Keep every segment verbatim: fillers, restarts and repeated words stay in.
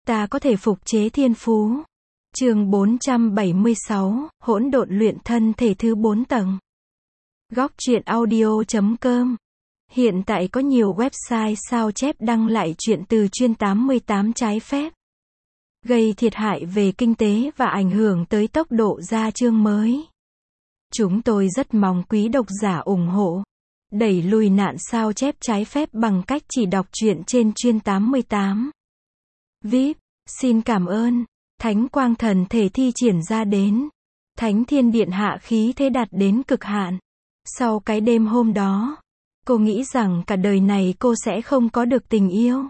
Ta có thể phục chế thiên phú. Chương bốn trăm bảy mươi sáu, hỗn độn luyện thân thể thứ bốn tầng. Góc truyện audio chấm com. Hiện tại có nhiều website sao chép đăng lại truyện từ chuyên tám mươi tám trái phép, gây thiệt hại về kinh tế và ảnh hưởng tới tốc độ ra chương mới. Chúng tôi rất mong quý độc giả ủng hộ, đẩy lùi nạn sao chép trái phép bằng cách chỉ đọc truyện trên chuyên tám mươi tám. vê i pê, xin cảm ơn. Thánh quang thần thể thi triển ra đến. Thánh thiên điện hạ khí thế đạt đến cực hạn. Sau cái đêm hôm đó, cô nghĩ rằng cả đời này cô sẽ không có được tình yêu.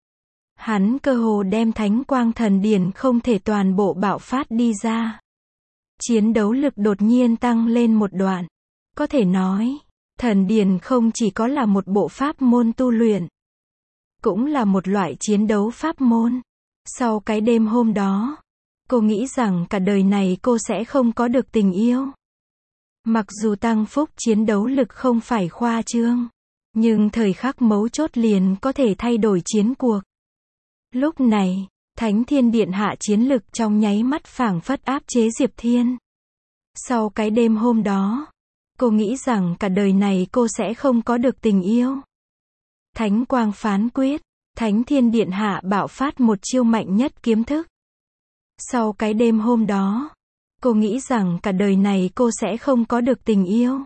Hắn cơ hồ đem thánh quang thần điển không thể toàn bộ bạo phát đi ra. Chiến đấu lực đột nhiên tăng lên một đoạn. Có thể nói, thần điển không chỉ có là một bộ pháp môn tu luyện, cũng là một loại chiến đấu pháp môn. Sau cái đêm hôm đó, cô nghĩ rằng cả đời này cô sẽ không có được tình yêu. Mặc dù tăng phúc chiến đấu lực không phải khoa trương, nhưng thời khắc mấu chốt liền có thể thay đổi chiến cuộc. Lúc này, Thánh Thiên Điện hạ chiến lực trong nháy mắt phảng phất áp chế Diệp Thiên. Sau cái đêm hôm đó, cô nghĩ rằng cả đời này cô sẽ không có được tình yêu. Thánh quang phán quyết, Thánh Thiên Điện hạ bạo phát một chiêu mạnh nhất kiếm thức. Sau cái đêm hôm đó, cô nghĩ rằng cả đời này cô sẽ không có được tình yêu.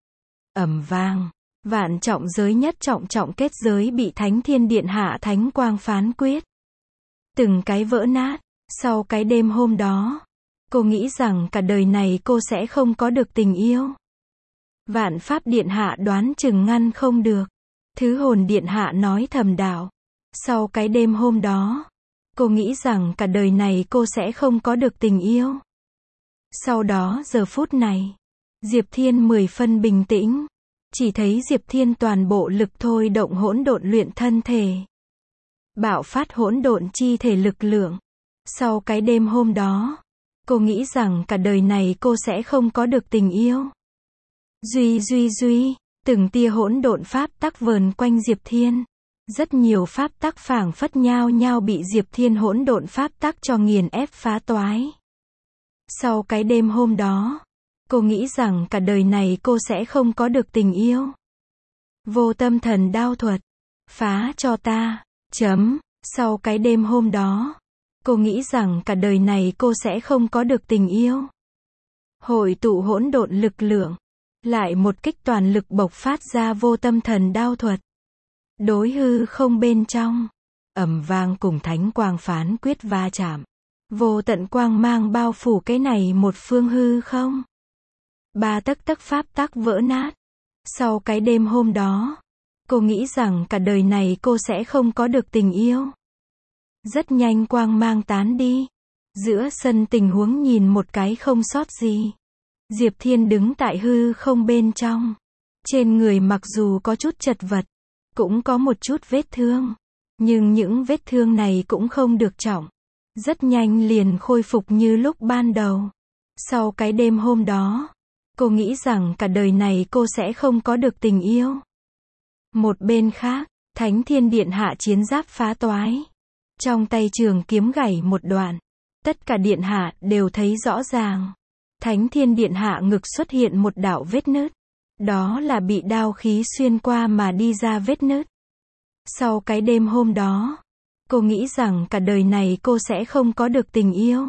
Ầm vang, vạn trọng giới nhất trọng trọng kết giới bị Thánh Thiên Điện hạ thánh quang phán quyết, từng cái vỡ nát. Sau cái đêm hôm đó, cô nghĩ rằng cả đời này cô sẽ không có được tình yêu. Vạn pháp điện hạ đoán chừng ngăn không được. Thứ hồn điện hạ nói thầm đạo. Sau cái đêm hôm đó, cô nghĩ rằng cả đời này cô sẽ không có được tình yêu. Sau đó giờ phút này, Diệp Thiên mười phân bình tĩnh. Chỉ thấy Diệp Thiên toàn bộ lực thôi động hỗn độn luyện thân thể, bạo phát hỗn độn chi thể lực lượng. Sau cái đêm hôm đó, cô nghĩ rằng cả đời này cô sẽ không có được tình yêu. Duy duy duy, từng tia hỗn độn pháp tắc vờn quanh Diệp Thiên. Rất nhiều pháp tắc phảng phất nhao nhao bị Diệp Thiên hỗn độn pháp tắc cho nghiền ép phá toái. Sau cái đêm hôm đó, cô nghĩ rằng cả đời này cô sẽ không có được tình yêu. Vô tâm thần đao thuật, phá cho ta, chấm. Sau cái đêm hôm đó, cô nghĩ rằng cả đời này cô sẽ không có được tình yêu. Hội tụ hỗn độn lực lượng, lại một kích toàn lực bộc phát ra vô tâm thần đao thuật. Đối hư không bên trong, ầm vang cùng thánh quang phán quyết va chạm. Vô tận quang mang bao phủ cái này một phương hư không. Ba tấc tấc pháp tắc vỡ nát. Sau cái đêm hôm đó, cô nghĩ rằng cả đời này cô sẽ không có được tình yêu. Rất nhanh quang mang tán đi. Giữa sân tình huống nhìn một cái không sót gì. Diệp Thiên đứng tại hư không bên trong. Trên người mặc dù có chút chật vật, cũng có một chút vết thương. Nhưng những vết thương này cũng không được trọng. Rất nhanh liền khôi phục như lúc ban đầu. Sau cái đêm hôm đó, cô nghĩ rằng cả đời này cô sẽ không có được tình yêu. Một bên khác, Thánh Thiên Điện hạ chiến giáp phá toái. Trong tay trường kiếm gảy một đoạn. Tất cả điện hạ đều thấy rõ ràng. Thánh Thiên Điện hạ ngực xuất hiện một đạo vết nứt. Đó là bị đao khí xuyên qua mà đi ra vết nứt. Sau cái đêm hôm đó, cô nghĩ rằng cả đời này cô sẽ không có được tình yêu.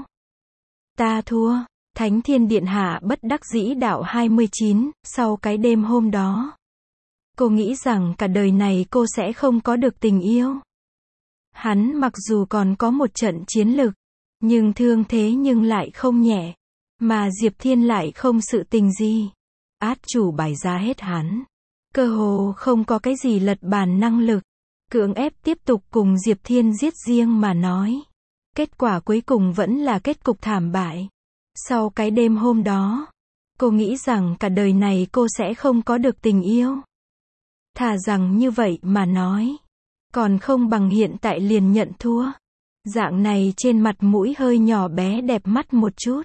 Ta thua. Thánh Thiên Điện hạ bất đắc dĩ đạo hai mươi chín. Sau cái đêm hôm đó, cô nghĩ rằng cả đời này cô sẽ không có được tình yêu. Hắn mặc dù còn có một trận chiến lực, nhưng thương thế nhưng lại không nhẹ. Mà Diệp Thiên lại không sự tình gì. Át chủ bài ra hết hắn. Cơ hồ không có cái gì lật bàn năng lực. Cưỡng ép tiếp tục cùng Diệp Thiên giết riêng mà nói. Kết quả cuối cùng vẫn là kết cục thảm bại. Sau cái đêm hôm đó, cô nghĩ rằng cả đời này cô sẽ không có được tình yêu. Thà rằng như vậy mà nói, còn không bằng hiện tại liền nhận thua. Dạng này trên mặt mũi hơi nhỏ bé đẹp mắt một chút.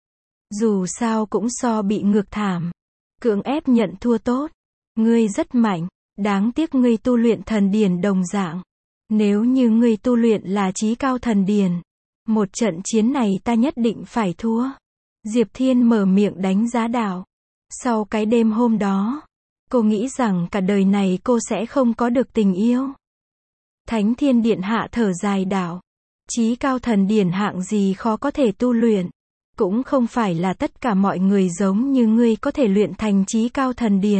Dù sao cũng so bị ngược thảm. Cưỡng ép nhận thua tốt. Ngươi rất mạnh, đáng tiếc ngươi tu luyện thần điển đồng dạng. Nếu như ngươi tu luyện là chí cao thần điển, một trận chiến này ta nhất định phải thua. Diệp Thiên mở miệng đánh giá đạo. Sau cái đêm hôm đó, cô nghĩ rằng cả đời này cô sẽ không có được tình yêu. Thánh Thiên Điện Hạ thở dài đạo. Chí cao thần điển hạng gì khó có thể tu luyện. Cũng không phải là tất cả mọi người giống như ngươi có thể luyện thành chí cao thần điển.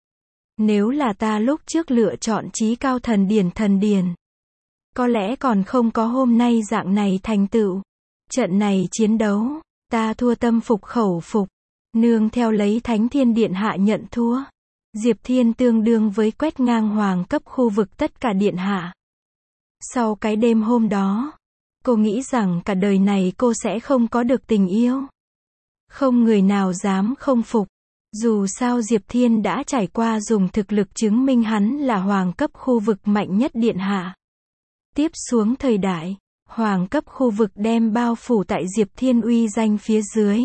Nếu là ta lúc trước lựa chọn chí cao thần điển thần điển, có lẽ còn không có hôm nay dạng này thành tựu. Trận này chiến đấu, ta thua tâm phục khẩu phục. Nương theo lấy Thánh Thiên Điện Hạ nhận thua. Diệp Thiên tương đương với quét ngang hoàng cấp khu vực tất cả điện hạ. Sau cái đêm hôm đó, cô nghĩ rằng cả đời này cô sẽ không có được tình yêu. Không người nào dám không phục. Dù sao Diệp Thiên đã trải qua dùng thực lực chứng minh hắn là hoàng cấp khu vực mạnh nhất điện hạ. Tiếp xuống thời đại, hoàng cấp khu vực đem bao phủ tại Diệp Thiên uy danh phía dưới.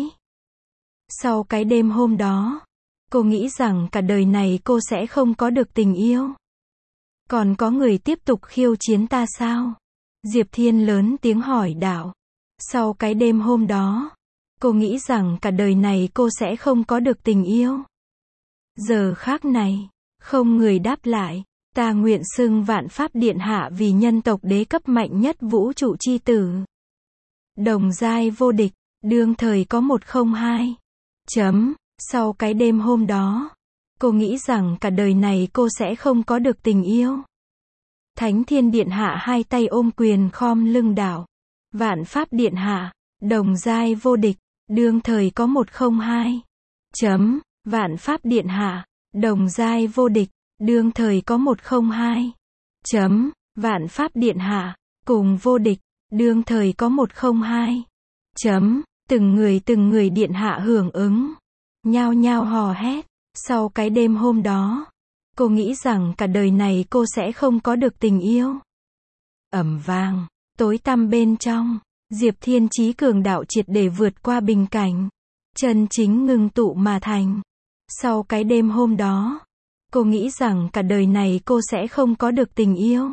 Sau cái đêm hôm đó, cô nghĩ rằng cả đời này cô sẽ không có được tình yêu. Còn có người tiếp tục khiêu chiến ta sao? Diệp Thiên lớn tiếng hỏi đạo. Sau cái đêm hôm đó, cô nghĩ rằng cả đời này cô sẽ không có được tình yêu. Giờ khác này, không người đáp lại. Ta nguyện xưng Vạn Pháp Điện Hạ vì nhân tộc đế cấp mạnh nhất vũ trụ chi tử. Đồng giai vô địch, đương thời có một không hai. Chấm, sau cái đêm hôm đó, cô nghĩ rằng cả đời này cô sẽ không có được tình yêu. Thánh Thiên Điện Hạ hai tay ôm quyền khom lưng đạo. Vạn Pháp Điện Hạ, đồng giai vô địch, đương thời có một không hai. Chấm, Vạn Pháp Điện Hạ, đồng giai vô địch, đương thời có một không hai. Chấm, Vạn Pháp Điện Hạ, cùng vô địch, đương thời có một không hai. Chấm, từng người từng người điện hạ hưởng ứng. Nhao nhao hò hét. Sau cái đêm hôm đó, cô nghĩ rằng cả đời này cô sẽ không có được tình yêu. Ầm vang, tối tăm bên trong, Diệp Thiên chí cường đạo triệt để vượt qua bình cảnh. Chân chính ngưng tụ mà thành. Sau cái đêm hôm đó, cô nghĩ rằng cả đời này cô sẽ không có được tình yêu.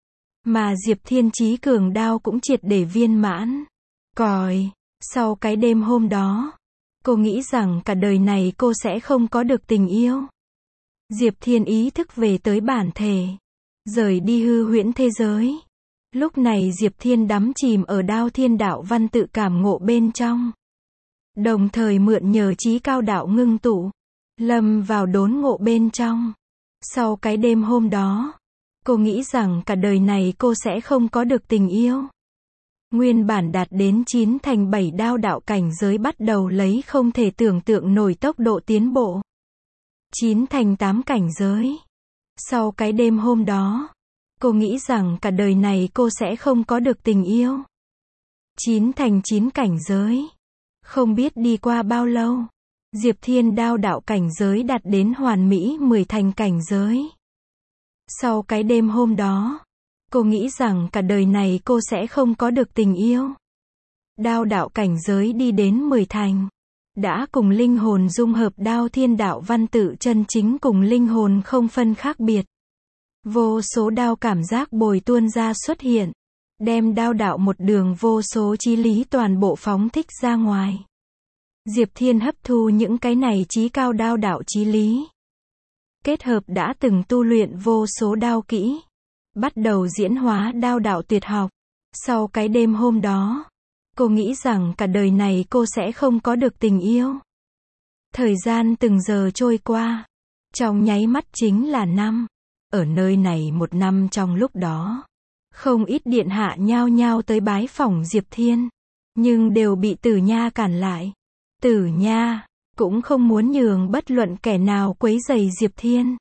Mà Diệp Thiên chí cường đao cũng triệt để viên mãn. Còi, sau cái đêm hôm đó, cô nghĩ rằng cả đời này cô sẽ không có được tình yêu. Diệp Thiên ý thức về tới bản thể, rời đi hư huyễn thế giới. Lúc này Diệp Thiên đắm chìm ở đao thiên đạo văn tự cảm ngộ bên trong. Đồng thời mượn nhờ chí cao đạo ngưng tụ, lâm vào đốn ngộ bên trong. Sau cái đêm hôm đó, cô nghĩ rằng cả đời này cô sẽ không có được tình yêu. Nguyên bản đạt đến chín thành bảy đao đạo cảnh giới bắt đầu lấy không thể tưởng tượng nổi tốc độ tiến bộ. chín thành tám cảnh giới. Sau cái đêm hôm đó, cô nghĩ rằng cả đời này cô sẽ không có được tình yêu. chín thành chín cảnh giới. Không biết đi qua bao lâu, Diệp Thiên đao đạo cảnh giới đạt đến hoàn mỹ mười thành cảnh giới. Sau cái đêm hôm đó, cô nghĩ rằng cả đời này cô sẽ không có được tình yêu. Đao đạo cảnh giới đi đến mười thành. Đã cùng linh hồn dung hợp đao thiên đạo văn tự chân chính cùng linh hồn không phân khác biệt. Vô số đao cảm giác bồi tuôn ra xuất hiện. Đem đao đạo một đường vô số chí lý toàn bộ phóng thích ra ngoài. Diệp Thiên hấp thu những cái này chí cao đao đạo chí lý. Kết hợp đã từng tu luyện vô số đao kỹ. Bắt đầu diễn hóa đao đạo tuyệt học. Sau cái đêm hôm đó, cô nghĩ rằng cả đời này cô sẽ không có được tình yêu. Thời gian từng giờ trôi qua. Trong nháy mắt chính là năm. Ở nơi này một năm trong lúc đó, không ít điện hạ nhao nhao tới bái phỏng Diệp Thiên. Nhưng đều bị Tử Nha cản lại. Tử Nha cũng không muốn nhường bất luận kẻ nào quấy rầy Diệp Thiên.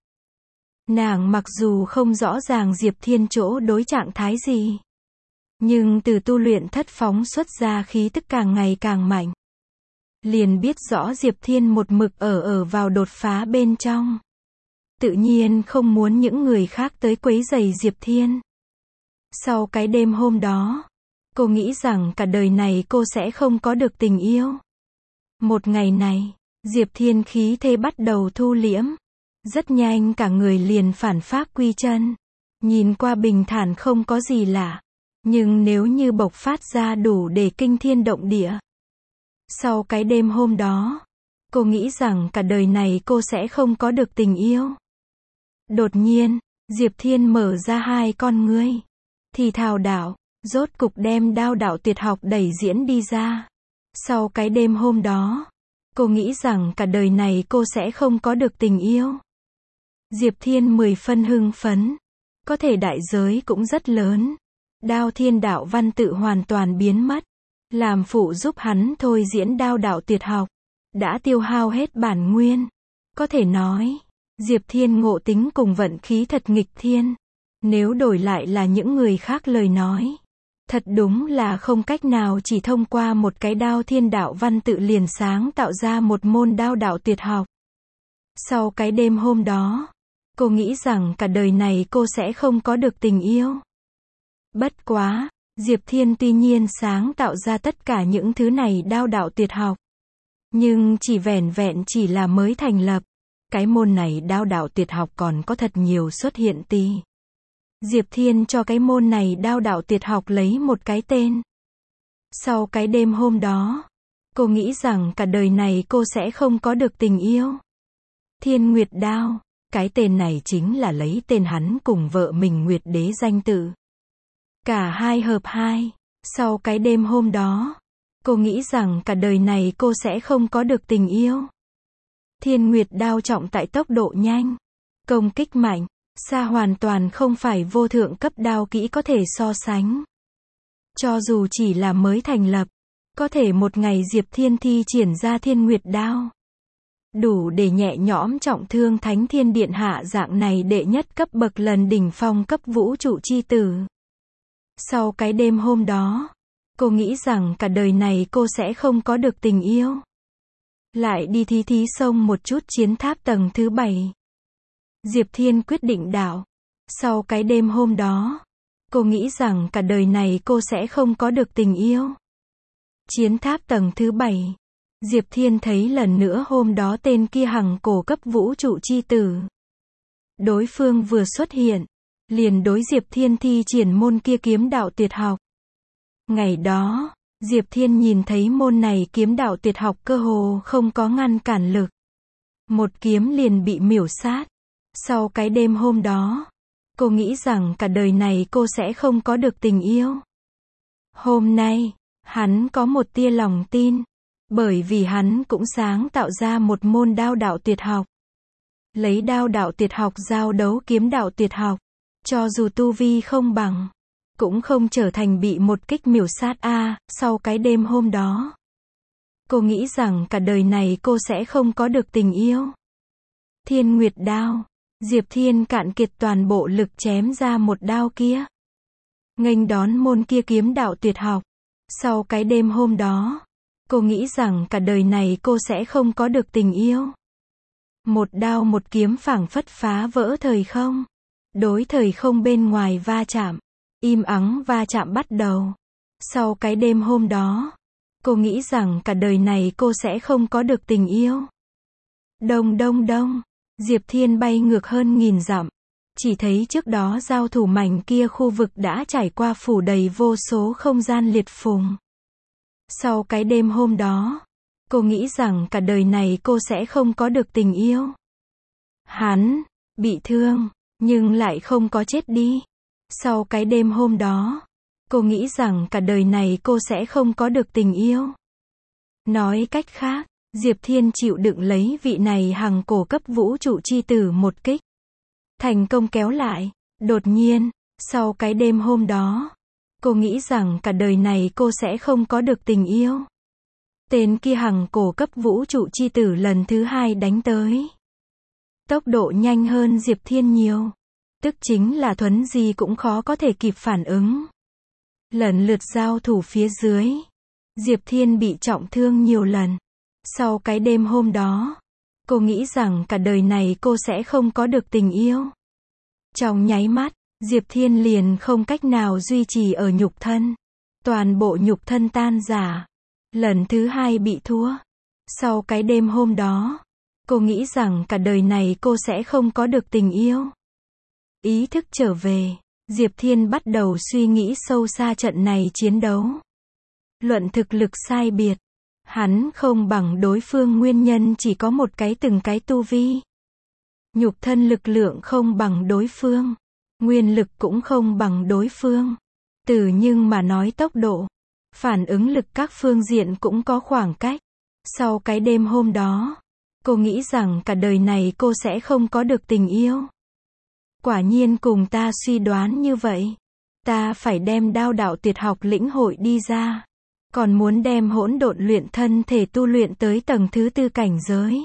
Nàng mặc dù không rõ ràng Diệp Thiên chỗ đối trạng thái gì, nhưng từ tu luyện thất phóng xuất ra khí tức càng ngày càng mạnh. Liền biết rõ Diệp Thiên một mực ở ở vào đột phá bên trong. Tự nhiên không muốn những người khác tới quấy rầy Diệp Thiên. Sau cái đêm hôm đó, cô nghĩ rằng cả đời này cô sẽ không có được tình yêu. Một ngày này, Diệp Thiên khí thế bắt đầu thu liễm. Rất nhanh cả người liền phản phác quy chân. Nhìn qua bình thản không có gì lạ. Nhưng nếu như bộc phát ra đủ để kinh thiên động địa. Sau cái đêm hôm đó, cô nghĩ rằng cả đời này cô sẽ không có được tình yêu. Đột nhiên, Diệp Thiên mở ra hai con ngươi. Thì thào đạo, rốt cục đem đao đạo tuyệt học đẩy diễn đi ra. Sau cái đêm hôm đó, cô nghĩ rằng cả đời này cô sẽ không có được tình yêu. Diệp Thiên mười phân hưng phấn. Có thể đại giới cũng rất lớn. Đao thiên đạo văn tự hoàn toàn biến mất. Làm phụ giúp hắn thôi diễn đao đạo tuyệt học. Đã tiêu hao hết bản nguyên. Có thể nói, Diệp Thiên ngộ tính cùng vận khí thật nghịch thiên. Nếu đổi lại là những người khác lời nói. Thật đúng là không cách nào chỉ thông qua một cái đao thiên đạo văn tự liền sáng tạo ra một môn đao đạo tuyệt học. Sau cái đêm hôm đó, cô nghĩ rằng cả đời này cô sẽ không có được tình yêu. Bất quá, Diệp Thiên tuy nhiên sáng tạo ra tất cả những thứ này đao đạo tuyệt học. Nhưng chỉ vẻn vẹn chỉ là mới thành lập. Cái môn này đao đạo tuyệt học còn có thật nhiều xuất hiện tì. Diệp Thiên cho cái môn này đao đạo tuyệt học lấy một cái tên. Sau cái đêm hôm đó, cô nghĩ rằng cả đời này cô sẽ không có được tình yêu. Thiên Nguyệt Đao, cái tên này chính là lấy tên hắn cùng vợ mình Nguyệt Đế danh tự. Cả hai hợp hai. Sau cái đêm hôm đó, cô nghĩ rằng cả đời này cô sẽ không có được tình yêu. Thiên Nguyệt Đao trọng tại tốc độ nhanh, công kích mạnh, xa hoàn toàn không phải vô thượng cấp đao kỹ có thể so sánh. Cho dù chỉ là mới thành lập, có thể một ngày Diệp Thiên thi triển ra Thiên Nguyệt Đao. Đủ để nhẹ nhõm trọng thương Thánh Thiên Điện Hạ dạng này đệ nhất cấp bậc lần đỉnh phong cấp vũ trụ chi tử. Sau cái đêm hôm đó, cô nghĩ rằng cả đời này cô sẽ không có được tình yêu. Lại đi thí thí xông một chút chiến tháp tầng thứ bảy. Diệp Thiên quyết định đạo. Sau cái đêm hôm đó, cô nghĩ rằng cả đời này cô sẽ không có được tình yêu. Chiến tháp tầng thứ bảy. Diệp Thiên thấy lần nữa hôm đó tên kia hằng cổ cấp vũ trụ chi tử. Đối phương vừa xuất hiện, liền đối Diệp Thiên thi triển môn kia kiếm đạo tuyệt học. Ngày đó, Diệp Thiên nhìn thấy môn này kiếm đạo tuyệt học cơ hồ không có ngăn cản lực. Một kiếm liền bị miểu sát. Sau cái đêm hôm đó, cô nghĩ rằng cả đời này cô sẽ không có được tình yêu. Hôm nay, hắn có một tia lòng tin. Bởi vì hắn cũng sáng tạo ra một môn đao đạo tuyệt học. Lấy đao đạo tuyệt học giao đấu kiếm đạo tuyệt học. Cho dù tu vi không bằng, cũng không trở thành bị một kích miểu sát a. À, sau cái đêm hôm đó, cô nghĩ rằng cả đời này cô sẽ không có được tình yêu. Thiên Nguyệt Đao. Diệp Thiên cạn kiệt toàn bộ lực chém ra một đao kia. Nghênh đón môn kia kiếm đạo tuyệt học. Sau cái đêm hôm đó, cô nghĩ rằng cả đời này cô sẽ không có được tình yêu. Một đao một kiếm phảng phất phá vỡ thời không. Đối thời không bên ngoài va chạm. Im ắng va chạm bắt đầu. Sau cái đêm hôm đó, cô nghĩ rằng cả đời này cô sẽ không có được tình yêu. Đông đông đông. Diệp Thiên bay ngược hơn nghìn dặm. Chỉ thấy trước đó giao thủ mảnh kia khu vực đã trải qua phủ đầy vô số không gian liệt phùng. Sau cái đêm hôm đó, cô nghĩ rằng cả đời này cô sẽ không có được tình yêu. Hắn bị thương, nhưng lại không có chết đi. Sau cái đêm hôm đó, cô nghĩ rằng cả đời này cô sẽ không có được tình yêu. Nói cách khác, Diệp Thiên chịu đựng lấy vị này hằng cổ cấp vũ trụ chi tử một kích. Thành công kéo lại. Đột nhiên, sau cái đêm hôm đó, cô nghĩ rằng cả đời này cô sẽ không có được tình yêu. Tên kia hằng cổ cấp vũ trụ chi tử lần thứ hai đánh tới. Tốc độ nhanh hơn Diệp Thiên nhiều. Tức chính là thuấn gì cũng khó có thể kịp phản ứng. Lần lượt giao thủ phía dưới, Diệp Thiên bị trọng thương nhiều lần. Sau cái đêm hôm đó, cô nghĩ rằng cả đời này cô sẽ không có được tình yêu. Trong nháy mắt, Diệp Thiên liền không cách nào duy trì ở nhục thân. Toàn bộ nhục thân tan rã. Lần thứ hai bị thua. Sau cái đêm hôm đó, cô nghĩ rằng cả đời này cô sẽ không có được tình yêu. Ý thức trở về, Diệp Thiên bắt đầu suy nghĩ sâu xa trận này chiến đấu. Luận thực lực sai biệt, hắn không bằng đối phương nguyên nhân chỉ có một cái từng cái tu vi. Nhục thân lực lượng không bằng đối phương, nguyên lực cũng không bằng đối phương. Từ nhưng mà nói tốc độ, phản ứng lực các phương diện cũng có khoảng cách. Sau cái đêm hôm đó, cô nghĩ rằng cả đời này cô sẽ không có được tình yêu. Quả nhiên cùng ta suy đoán như vậy. Ta phải đem đao đạo tuyệt học lĩnh hội đi ra. Còn muốn đem hỗn độn luyện thân thể tu luyện tới tầng thứ tư cảnh giới.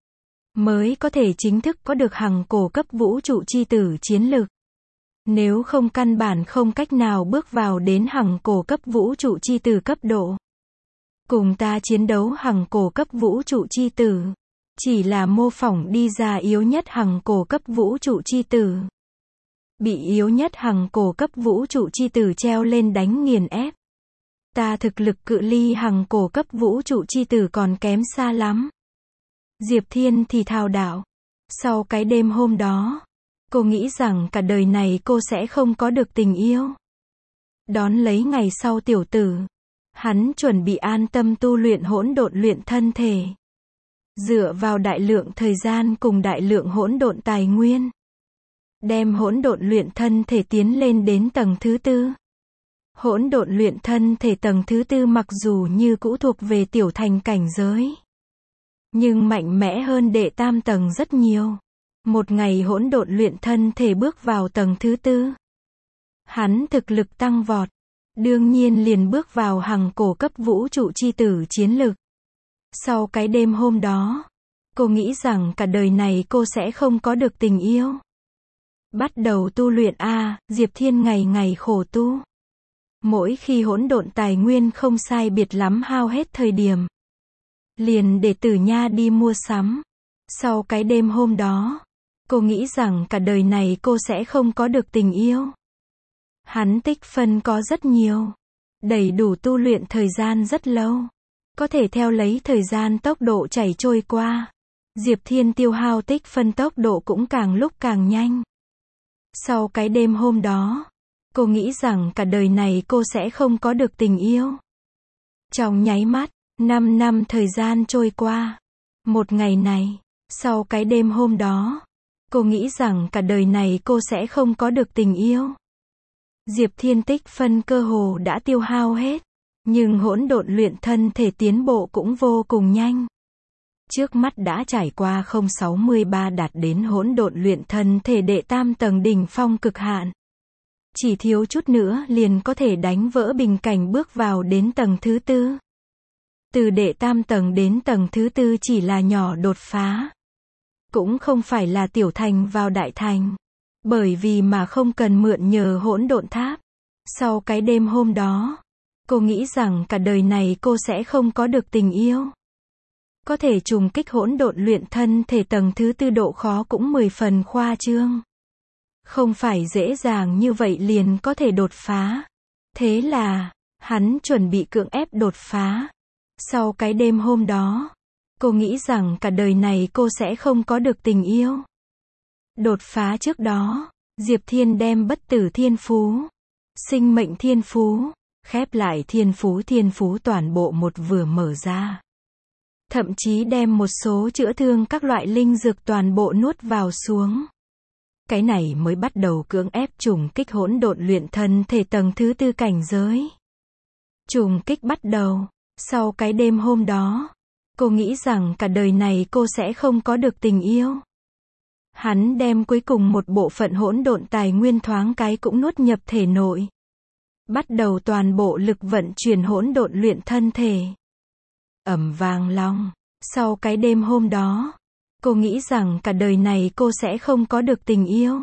Mới có thể chính thức có được hằng cổ cấp vũ trụ chi tử chiến lực. Nếu không căn bản không cách nào bước vào đến hằng cổ cấp vũ trụ chi tử cấp độ. Cùng ta chiến đấu hằng cổ cấp vũ trụ chi tử. Chỉ là mô phỏng đi ra yếu nhất hằng cổ cấp vũ trụ chi tử. Bị yếu nhất hằng cổ cấp vũ trụ chi tử treo lên đánh nghiền ép. Ta thực lực cự ly hằng cổ cấp vũ trụ chi tử còn kém xa lắm. Diệp Thiên thì thào đạo. Sau cái đêm hôm đó, cô nghĩ rằng cả đời này cô sẽ không có được tình yêu. Đón lấy ngày sau tiểu tử, hắn chuẩn bị an tâm tu luyện hỗn độn luyện thân thể. Dựa vào đại lượng thời gian cùng đại lượng hỗn độn tài nguyên. Đem hỗn độn luyện thân thể tiến lên đến tầng thứ tư. Hỗn độn luyện thân thể tầng thứ tư mặc dù như cũ thuộc về tiểu thành cảnh giới. Nhưng mạnh mẽ hơn đệ tam tầng rất nhiều. Một ngày hỗn độn luyện thân thể bước vào tầng thứ tư. Hắn thực lực tăng vọt. Đương nhiên liền bước vào hằng cổ cấp vũ trụ chi tử chiến lực. Sau cái đêm hôm đó, cô nghĩ rằng cả đời này cô sẽ không có được tình yêu. Bắt đầu tu luyện a, Diệp Thiên ngày ngày khổ tu. Mỗi khi hỗn độn tài nguyên không sai biệt lắm hao hết thời điểm, liền để Tử Nha đi mua sắm. Sau cái đêm hôm đó, cô nghĩ rằng cả đời này cô sẽ không có được tình yêu. Hắn tích phân có rất nhiều, đầy đủ tu luyện thời gian rất lâu. Có thể theo lấy thời gian tốc độ chảy trôi qua. Diệp Thiên tiêu hao tích phân tốc độ cũng càng lúc càng nhanh. Sau cái đêm hôm đó, cô nghĩ rằng cả đời này cô sẽ không có được tình yêu. Trong nháy mắt, năm năm thời gian trôi qua. Một ngày này, sau cái đêm hôm đó, cô nghĩ rằng cả đời này cô sẽ không có được tình yêu. Diệp Thiên tích phân cơ hồ đã tiêu hao hết. Nhưng hỗn độn luyện thân thể tiến bộ cũng vô cùng nhanh. Trước mắt đã trải qua không sáu mươi ba đạt đến hỗn độn luyện thân thể đệ tam tầng đỉnh phong cực hạn. Chỉ thiếu chút nữa liền có thể đánh vỡ bình cảnh bước vào đến tầng thứ tư. Từ đệ tam tầng đến tầng thứ tư chỉ là nhỏ đột phá. Cũng không phải là tiểu thành vào đại thành. Bởi vì mà không cần mượn nhờ hỗn độn tháp. Sau cái đêm hôm đó, cô nghĩ rằng cả đời này cô sẽ không có được tình yêu. Có thể trùng kích hỗn độn luyện thân thể tầng thứ tư độ khó cũng mười phần khoa trương. Không phải dễ dàng như vậy liền có thể đột phá. Thế là, hắn chuẩn bị cưỡng ép đột phá. Sau cái đêm hôm đó, cô nghĩ rằng cả đời này cô sẽ không có được tình yêu. Đột phá trước đó, Diệp Thiên đem bất tử thiên phú, sinh mệnh thiên phú, khép lại thiên phú thiên phú toàn bộ một vừa mở ra. Thậm chí đem một số chữa thương các loại linh dược toàn bộ nuốt vào xuống. Cái này mới bắt đầu cưỡng ép trùng kích hỗn độn luyện thân thể tầng thứ tư cảnh giới. Trùng kích bắt đầu, sau cái đêm hôm đó, cô nghĩ rằng cả đời này cô sẽ không có được tình yêu. Hắn đem cuối cùng một bộ phận hỗn độn tài nguyên thoáng cái cũng nuốt nhập thể nội. Bắt đầu toàn bộ lực vận chuyển hỗn độn luyện thân thể. Ầm vang long, sau cái đêm hôm đó, cô nghĩ rằng cả đời này cô sẽ không có được tình yêu.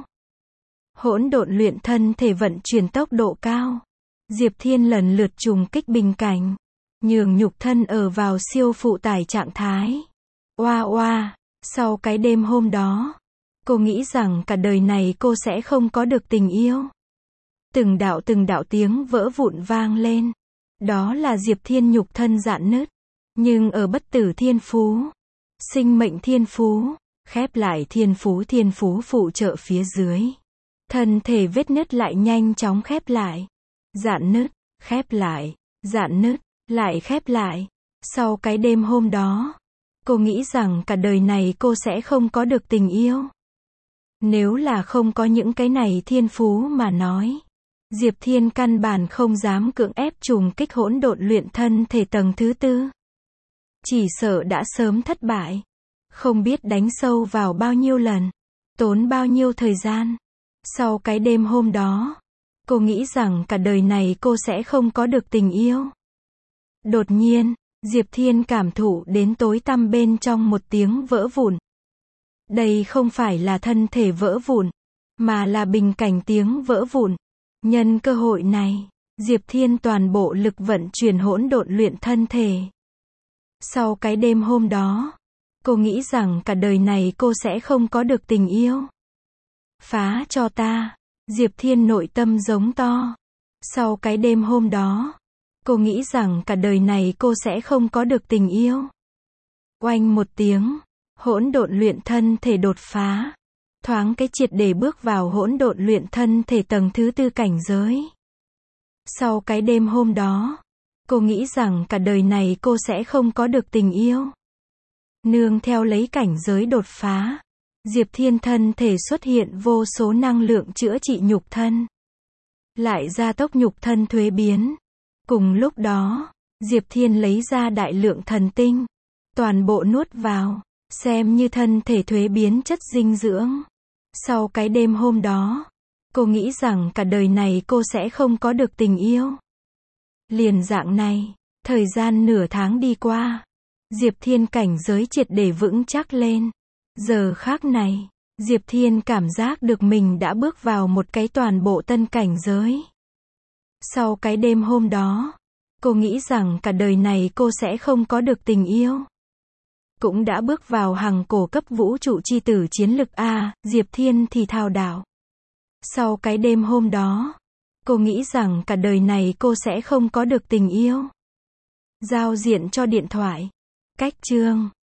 Hỗn độn luyện thân thể vận chuyển tốc độ cao. Diệp Thiên lần lượt trùng kích bình cảnh, nhường nhục thân ở vào siêu phụ tải trạng thái. Oa oa, sau cái đêm hôm đó, cô nghĩ rằng cả đời này cô sẽ không có được tình yêu. Từng đạo từng đạo tiếng vỡ vụn vang lên. Đó là Diệp Thiên nhục thân rạn nứt. Nhưng ở bất tử thiên phú, sinh mệnh thiên phú, khép lại thiên phú thiên phú phụ trợ phía dưới. Thân thể vết nứt lại nhanh chóng khép lại. Dạn nứt, khép lại, dạn nứt, lại khép lại. Sau cái đêm hôm đó, cô nghĩ rằng cả đời này cô sẽ không có được tình yêu. Nếu là không có những cái này thiên phú mà nói, Diệp Thiên căn bản không dám cưỡng ép trùng kích hỗn độn luyện thân thể tầng thứ tư. Chỉ sợ đã sớm thất bại. Không biết đánh sâu vào bao nhiêu lần, tốn bao nhiêu thời gian. Sau cái đêm hôm đó, cô nghĩ rằng cả đời này cô sẽ không có được tình yêu. Đột nhiên, Diệp Thiên cảm thụ đến tối tăm bên trong một tiếng vỡ vụn. Đây không phải là thân thể vỡ vụn, mà là bình cảnh tiếng vỡ vụn. Nhân cơ hội này, Diệp Thiên toàn bộ lực vận chuyển hỗn độn luyện thân thể. Sau cái đêm hôm đó, cô nghĩ rằng cả đời này cô sẽ không có được tình yêu. Phá cho ta, Diệp Thiên nội tâm giống to. Sau cái đêm hôm đó, cô nghĩ rằng cả đời này cô sẽ không có được tình yêu. Oanh một tiếng, hỗn độn luyện thân thể đột phá. Thoáng cái triệt để bước vào hỗn độn luyện thân thể tầng thứ tư cảnh giới. Sau cái đêm hôm đó, cô nghĩ rằng cả đời này cô sẽ không có được tình yêu. Nương theo lấy cảnh giới đột phá, Diệp Thiên thân thể xuất hiện vô số năng lượng chữa trị nhục thân. Lại gia tốc nhục thân thuế biến. Cùng lúc đó, Diệp Thiên lấy ra đại lượng thần tinh. Toàn bộ nuốt vào, xem như thân thể thuế biến chất dinh dưỡng. Sau cái đêm hôm đó, cô nghĩ rằng cả đời này cô sẽ không có được tình yêu. Liền dạng này, thời gian nửa tháng đi qua. Diệp Thiên cảnh giới triệt để vững chắc lên. Giờ khác này, Diệp Thiên cảm giác được mình đã bước vào một cái toàn bộ tân cảnh giới. Sau cái đêm hôm đó, cô nghĩ rằng cả đời này cô sẽ không có được tình yêu. Cũng đã bước vào hàng cổ cấp vũ trụ chi tử chiến lực A, Diệp Thiên thì thao đảo. Sau cái đêm hôm đó, cô nghĩ rằng cả đời này cô sẽ không có được tình yêu. Giao diện cho điện thoại. Cách chương